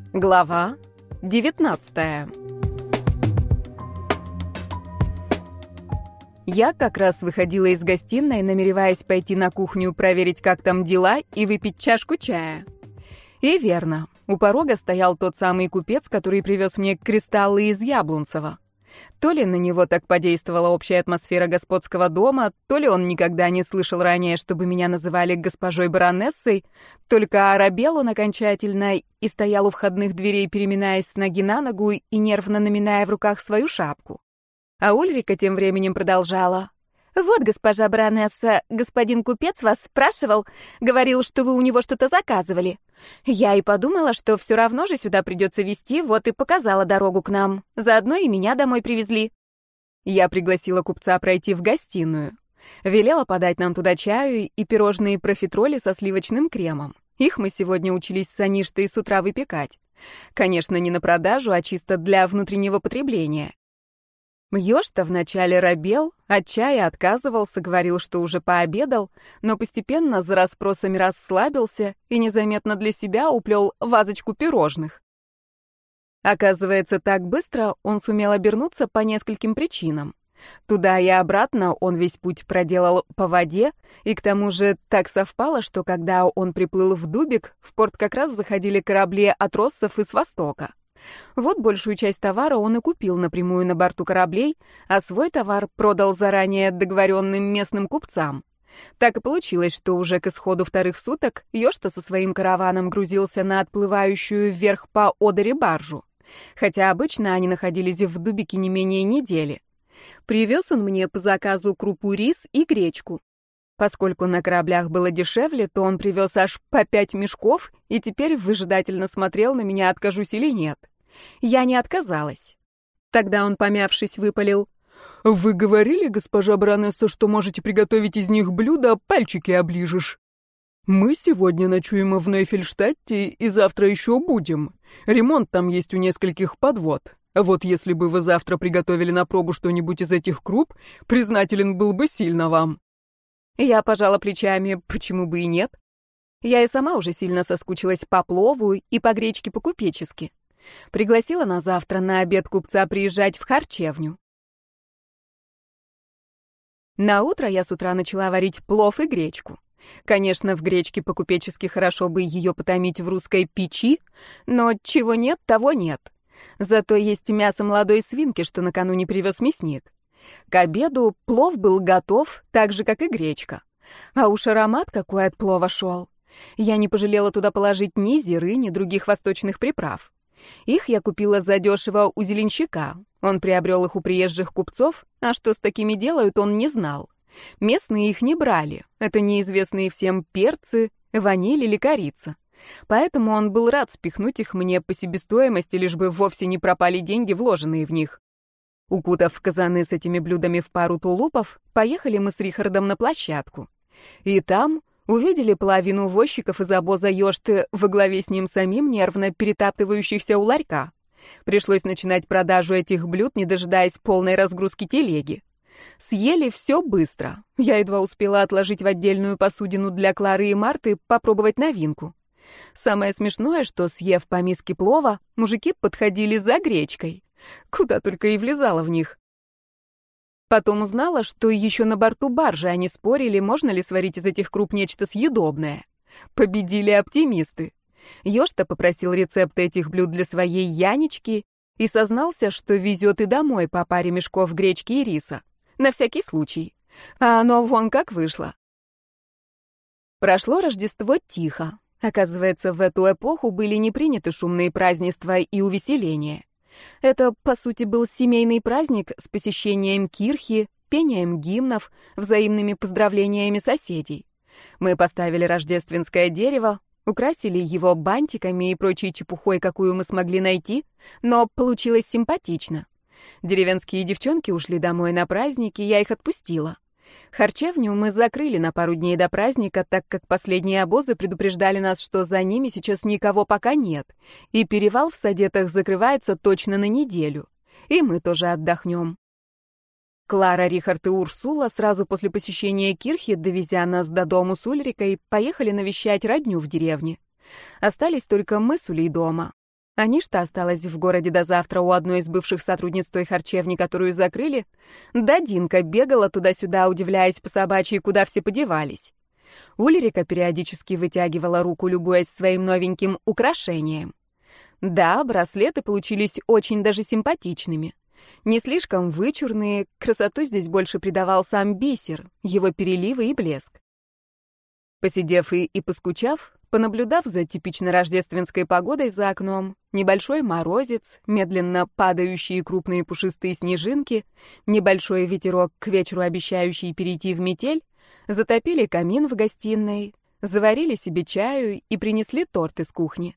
Глава 19. Я как раз выходила из гостиной, намереваясь пойти на кухню проверить, как там дела, и выпить чашку чая. И верно, у порога стоял тот самый купец, который привез мне кристаллы из Яблонцева. То ли на него так подействовала общая атмосфера господского дома, то ли он никогда не слышал ранее, чтобы меня называли госпожой баронессой, только оробел он окончательно и стоял у входных дверей, переминаясь с ноги на ногу и нервно наминая в руках свою шапку. А Ульрика тем временем продолжала. «Вот, госпожа баронесса, господин купец вас спрашивал, говорил, что вы у него что-то заказывали. Я и подумала, что все равно же сюда придется везти, вот и показала дорогу к нам. Заодно и меня домой привезли». Я пригласила купца пройти в гостиную. Велела подать нам туда чаю и пирожные профитроли со сливочным кремом. Их мы сегодня учились с Аништой с утра выпекать. Конечно, не на продажу, а чисто для внутреннего потребления. Ёж-то вначале робел, от чая отказывался, говорил, что уже пообедал, но постепенно за расспросами расслабился и незаметно для себя уплел вазочку пирожных. Оказывается, так быстро он сумел обернуться по нескольким причинам. Туда и обратно он весь путь проделал по воде, и к тому же так совпало, что когда он приплыл в Дубик, в порт как раз заходили корабли от россов и с востока. Вот большую часть товара он и купил напрямую на борту кораблей, а свой товар продал заранее договоренным местным купцам. Так и получилось, что уже к исходу вторых суток Ёж-то со своим караваном грузился на отплывающую вверх по Одере баржу. Хотя обычно они находились в Дубике не менее недели. Привез он мне по заказу крупу рис и гречку. Поскольку на кораблях было дешевле, то он привез аж по 5 мешков и теперь выжидательно смотрел на меня, откажусь или нет. Я не отказалась. Тогда он, помявшись, выпалил: «Вы говорили, госпожа баронесса, что можете приготовить из них блюда, пальчики оближешь. Мы сегодня ночуем в Нойфельштадте и завтра еще будем. Ремонт там есть у нескольких подвод. Вот если бы вы завтра приготовили на пробу что-нибудь из этих круп, признателен был бы сильно вам». Я пожала плечами, почему бы и нет. Я и сама уже сильно соскучилась по плову и по гречке по-купечески. Пригласила на завтра на обед купца приезжать в харчевню. На утро я с утра начала варить плов и гречку. Конечно, в гречке по-купечески хорошо бы ее потомить в русской печи, но чего нет, того нет. Зато есть мясо молодой свинки, что накануне привез мясник. К обеду плов был готов, так же, как и гречка. А уж аромат какой от плова шел. Я не пожалела туда положить ни зиры, ни других восточных приправ. Их я купила задешево у зеленщика. Он приобрел их у приезжих купцов, а что с такими делают, он не знал. Местные их не брали. Это неизвестные всем перцы, ваниль или корица. Поэтому он был рад спихнуть их мне по себестоимости, лишь бы вовсе не пропали деньги, вложенные в них. Укутав казаны с этими блюдами в пару тулупов, поехали мы с Рихардом на площадку. И там увидели половину возчиков из обоза Ёжты во главе с ним самим, нервно перетаптывающихся у ларька. Пришлось начинать продажу этих блюд, не дожидаясь полной разгрузки телеги. Съели все быстро. Я едва успела отложить в отдельную посудину для Клары и Марты попробовать новинку. Самое смешное, что, съев по миске плова, мужики подходили за гречкой. Куда только и влезала в них. Потом узнала, что еще на борту баржи они спорили, можно ли сварить из этих круп нечто съедобное. Победили оптимисты. Ёж-то попросил рецепты этих блюд для своей Янечки и сознался, что везет и домой по паре мешков гречки и риса. На всякий случай. А оно вон как вышло. Прошло Рождество тихо. Оказывается, в эту эпоху были не приняты шумные празднества и увеселения. Это, по сути, был семейный праздник с посещением кирхи, пением гимнов, взаимными поздравлениями соседей. Мы поставили рождественское дерево, украсили его бантиками и прочей чепухой, какую мы смогли найти, но получилось симпатично. Деревенские девчонки ушли домой на праздники, я их отпустила. Харчевню мы закрыли на пару дней до праздника, так как последние обозы предупреждали нас, что за ними сейчас никого пока нет, и перевал в Садетах закрывается точно на неделю, и мы тоже отдохнем. Клара, Рихард и Урсула сразу после посещения кирхи, довезя нас до дому с Ульрикой, поехали навещать родню в деревне. Остались только мы с Улей дома. Аништа осталась в городе до завтра у одной из бывших сотрудниц той харчевни, которую закрыли. Да Динка бегала туда-сюда, удивляясь по собачьи, куда все подевались. Ульрика периодически вытягивала руку, любуясь своим новеньким украшением. Да, браслеты получились очень даже симпатичными. Не слишком вычурные, красоту здесь больше придавал сам бисер, его переливы и блеск. Посидев и поскучав, понаблюдав за типично рождественской погодой за окном, небольшой морозец, медленно падающие крупные пушистые снежинки, небольшой ветерок, к вечеру обещающий перейти в метель, затопили камин в гостиной, заварили себе чаю и принесли торт из кухни.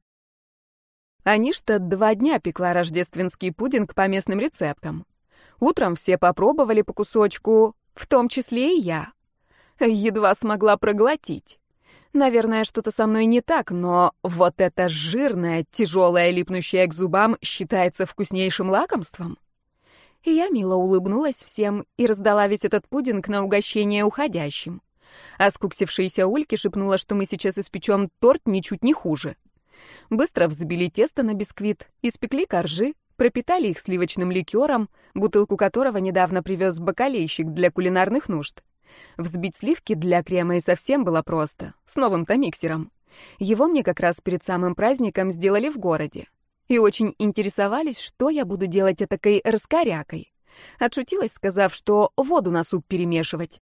Аништа 2 дня пекла рождественский пудинг по местным рецептам. Утром все попробовали по кусочку, в том числе и я. Едва смогла проглотить. Наверное, что-то со мной не так, но вот это жирное, тяжелое, липнущее к зубам считается вкуснейшим лакомством. И я мило улыбнулась всем и раздала весь этот пудинг на угощение уходящим. А скуксившаяся Ульке шепнула, что мы сейчас испечем торт ничуть не хуже. Быстро взбили тесто на бисквит, испекли коржи, пропитали их сливочным ликером, бутылку которого недавно привез бакалейщик для кулинарных нужд. Взбить сливки для крема и совсем было просто, с новым-то миксером. Его мне как раз перед самым праздником сделали в городе. И очень интересовались, что я буду делать этакой раскорякой. Отшутилась, сказав, что воду на суп перемешивать.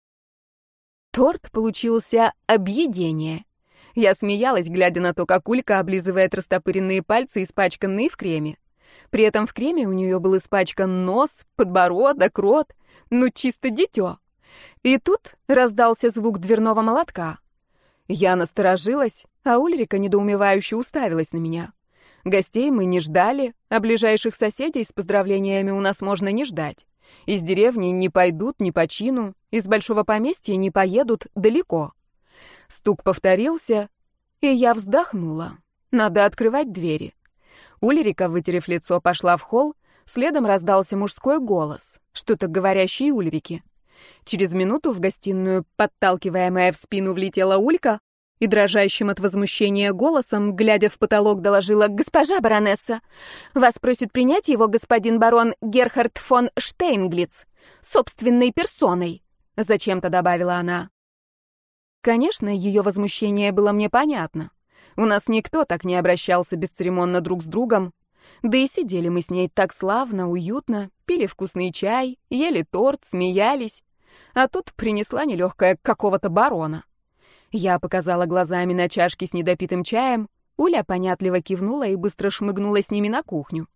Торт получился объедение. Я смеялась, глядя на то, как Улька облизывает растопыренные пальцы, испачканные в креме. При этом в креме у нее был испачкан нос, подбородок, рот, ну чисто дитё. И тут раздался звук дверного молотка. Я насторожилась, а Ульрика недоумевающе уставилась на меня. Гостей мы не ждали, а ближайших соседей с поздравлениями у нас можно не ждать. Из деревни не пойдут ни по чину, из большого поместья не поедут далеко. Стук повторился, и я вздохнула. Надо открывать двери. Ульрика, вытерев лицо, пошла в холл, следом раздался мужской голос, что-то говорящий Ульрике. Через минуту в гостиную, подталкиваемая в спину, влетела Улька и дрожащим от возмущения голосом, глядя в потолок, доложила: «Госпожа баронесса, вас просит принять его господин барон Герхард фон Штейнглиц собственной персоной», — зачем-то добавила она. Конечно, ее возмущение было мне понятно. У нас никто так не обращался бесцеремонно друг с другом. Да и сидели мы с ней так славно, уютно, пили вкусный чай, ели торт, смеялись. А тут принесла нелегкая какого-то барона. Я показала глазами на чашки с недопитым чаем, Уля понятливо кивнула и быстро шмыгнула с ними на кухню.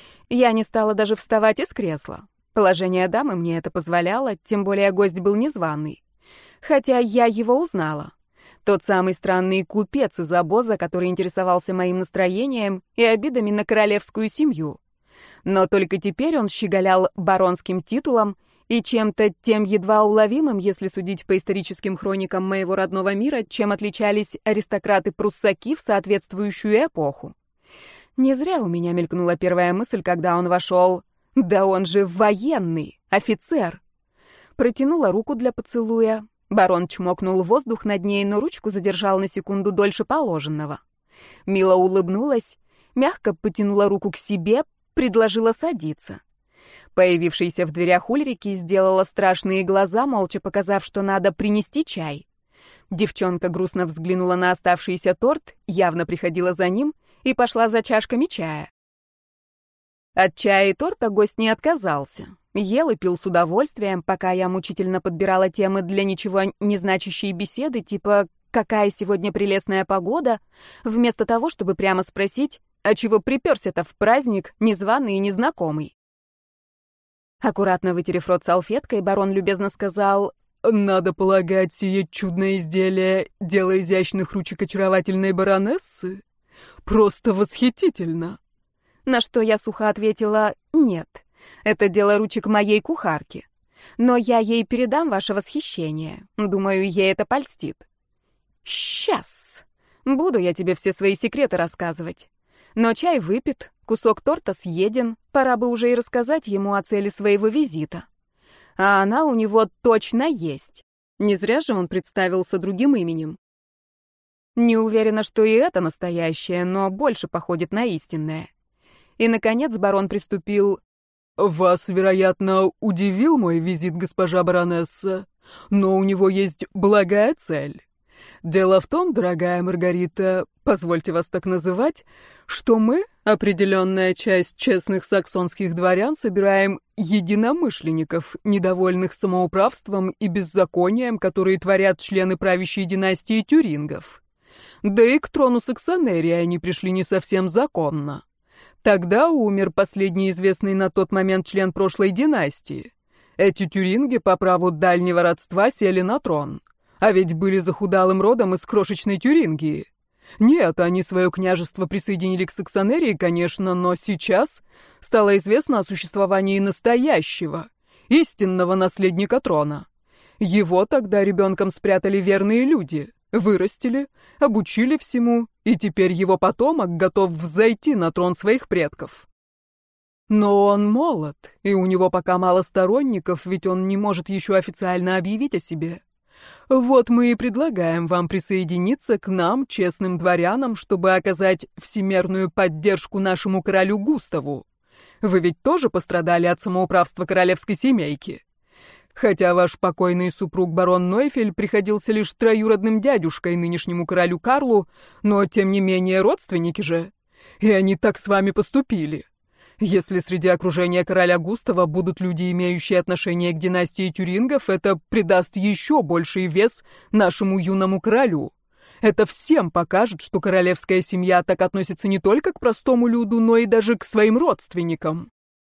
Я не стала даже вставать из кресла. Положение дамы мне это позволяло, тем более гость был незваный. Хотя я его узнала. Тот самый странный купец из обоза, который интересовался моим настроением и обидами на королевскую семью. Но только теперь он щеголял баронским титулом и чем-то тем едва уловимым, если судить по историческим хроникам моего родного мира, чем отличались аристократы-пруссаки в соответствующую эпоху. Не зря у меня мелькнула первая мысль, когда он вошел. Да он же военный, офицер. Протянула руку для поцелуя. Барон чмокнул воздух над ней, но ручку задержал на секунду дольше положенного. Мило улыбнулась, мягко потянула руку к себе, предложила садиться. Появившаяся в дверях Ульрики сделала страшные глаза, молча показав, что надо принести чай. Девчонка грустно взглянула на оставшийся торт, явно приходила за ним, и пошла за чашками чая. От чая и торта гость не отказался. Ел и пил с удовольствием, пока я мучительно подбирала темы для ничего не значащей беседы, типа «какая сегодня прелестная погода?», вместо того, чтобы прямо спросить, а чего припёрся-то в праздник, незваный и незнакомый. Аккуратно вытерев рот салфеткой, барон любезно сказал: «Надо полагать, сие чудное изделие — дело изящных ручек очаровательной баронессы? Просто восхитительно!» На что я сухо ответила: «Нет, это дело ручек моей кухарки. Но я ей передам ваше восхищение. Думаю, ей это польстит». «Сейчас! Буду я тебе все свои секреты рассказывать. Но чай выпит, кусок торта съеден, пора бы уже и рассказать ему о цели своего визита. А она у него точно есть. Не зря же он представился другим именем». Не уверена, что и это настоящее, но больше походит на истинное. И, наконец, барон приступил: «Вас, вероятно, удивил мой визит, госпожа баронесса, но у него есть благая цель. Дело в том, дорогая Маргарита, позвольте вас так называть, что мы, определенная часть честных саксонских дворян, собираем единомышленников, недовольных самоуправством и беззаконием, которые творят члены правящей династии Тюрингов. Да и к трону Саксонерии они пришли не совсем законно. Тогда умер последний известный на тот момент член прошлой династии. Эти тюринги по праву дальнего родства сели на трон. А ведь были захудалым родом из крошечной Тюрингии. Нет, они свое княжество присоединили к Саксонерии, конечно, но сейчас стало известно о существовании настоящего, истинного наследника трона. Его тогда ребенком спрятали верные люди, вырастили, обучили всему, и теперь его потомок готов взойти на трон своих предков. Но он молод, и у него пока мало сторонников, ведь он не может еще официально объявить о себе. Вот мы и предлагаем вам присоединиться к нам, честным дворянам, чтобы оказать всемерную поддержку нашему королю Густаву. Вы ведь тоже пострадали от самоуправства королевской семейки. Хотя ваш покойный супруг барон Нойфель приходился лишь троюродным дядюшкой нынешнему королю Карлу, но тем не менее родственники же. И они так с вами поступили. Если среди окружения короля Густава будут люди, имеющие отношение к династии Тюрингов, это придаст еще больший вес нашему юному королю. Это всем покажет, что королевская семья так относится не только к простому люду, но и даже к своим родственникам».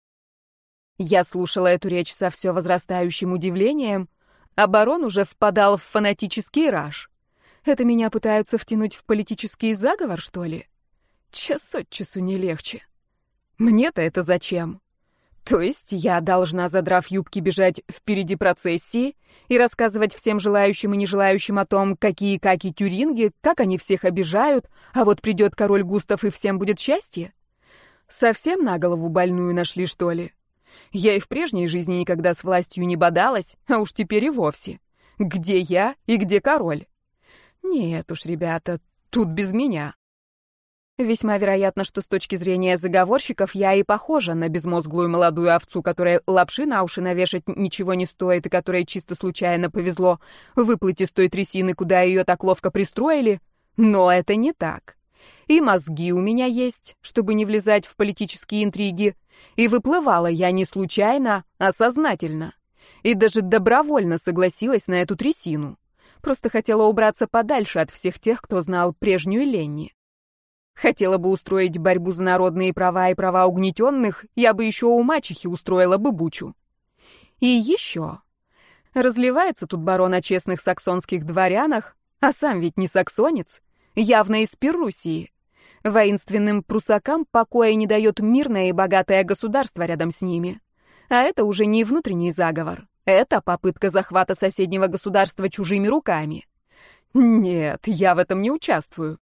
Я слушала эту речь со все возрастающим удивлением, а барон уже впадал в фанатический раж. Это меня пытаются втянуть в политический заговор, что ли? Час от часу не легче. Мне-то это зачем? То есть я должна, задрав юбки, бежать впереди процессии и рассказывать всем желающим и нежелающим о том, какие каки тюринги, как они всех обижают, а вот придет король Густав и всем будет счастье? Совсем на голову больную нашли, что ли? Я и в прежней жизни никогда с властью не бодалась, а уж теперь и вовсе. Где я и где король? Нет уж, ребята, тут без меня. Весьма вероятно, что с точки зрения заговорщиков я и похожа на безмозглую молодую овцу, которой лапши на уши навешать ничего не стоит и которой чисто случайно повезло выплыть из той трясины, куда ее так ловко пристроили. Но это не так. И мозги у меня есть, чтобы не влезать в политические интриги. И выплывала я не случайно, а сознательно. И даже добровольно согласилась на эту трясину. Просто хотела убраться подальше от всех тех, кто знал прежнюю Ленни. Хотела бы устроить борьбу за народные права и права угнетенных, я бы еще у мачехи устроила бы бучу. И еще. Разливается тут барон о честных саксонских дворянах, а сам ведь не саксонец, явно из Перуссии. Воинственным прусакам покоя не дает мирное и богатое государство рядом с ними. А это уже не внутренний заговор. Это попытка захвата соседнего государства чужими руками. Нет, я в этом не участвую.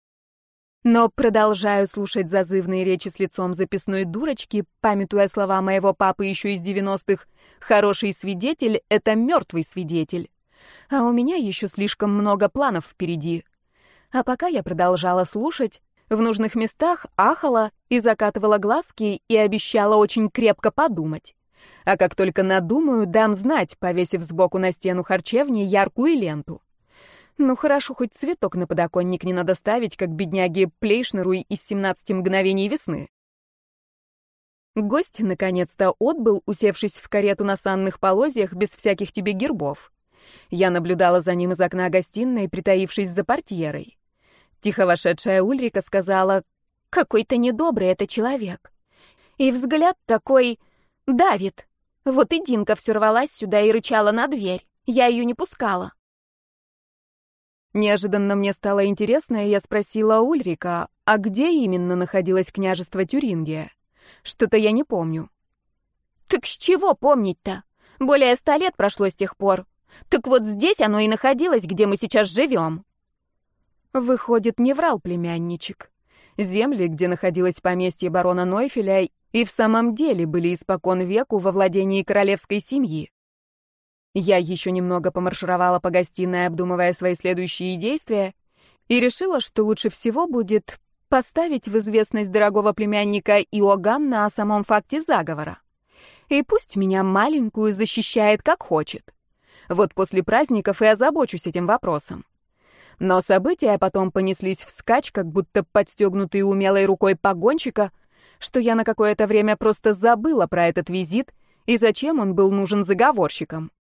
Но продолжаю слушать зазывные речи с лицом записной дурочки, памятуя слова моего папы еще из 90-х: «Хороший свидетель — это мертвый свидетель». А у меня еще слишком много планов впереди. А пока я продолжала слушать, в нужных местах ахала и закатывала глазки и обещала очень крепко подумать. А как только надумаю, дам знать, повесив сбоку на стену харчевни яркую ленту. Ну хорошо, хоть цветок на подоконник не надо ставить, как бедняге Плейшнеру из «17 мгновений весны». Гость наконец-то отбыл, усевшись в карету на санных полозьях без всяких тебе гербов. Я наблюдала за ним из окна гостиной, притаившись за портьерой. Тихо вошедшая Ульрика сказала: «Какой-то недобрый это человек. И взгляд такой давит. Вот и Динка все рвалась сюда и рычала на дверь. Я ее не пускала». Неожиданно мне стало интересно, и я спросила Ульрика, а где именно находилось княжество Тюрингия? Что-то я не помню. «Так с чего помнить-то? Более 100 лет прошло с тех пор. Так вот здесь оно и находилось, где мы сейчас живем». Выходит, не врал племянничек. Земли, где находилось поместье барона Нойфеля, и в самом деле были испокон веку во владении королевской семьи. Я еще немного помаршировала по гостиной, обдумывая свои следующие действия, и решила, что лучше всего будет поставить в известность дорогого племянника Иоганна о самом факте заговора. И пусть меня маленькую защищает как хочет. Вот после праздников и озабочусь этим вопросом. Но события потом понеслись вскачь, как будто подстегнутые умелой рукой погонщика, что я на какое-то время просто забыла про этот визит и зачем он был нужен заговорщикам.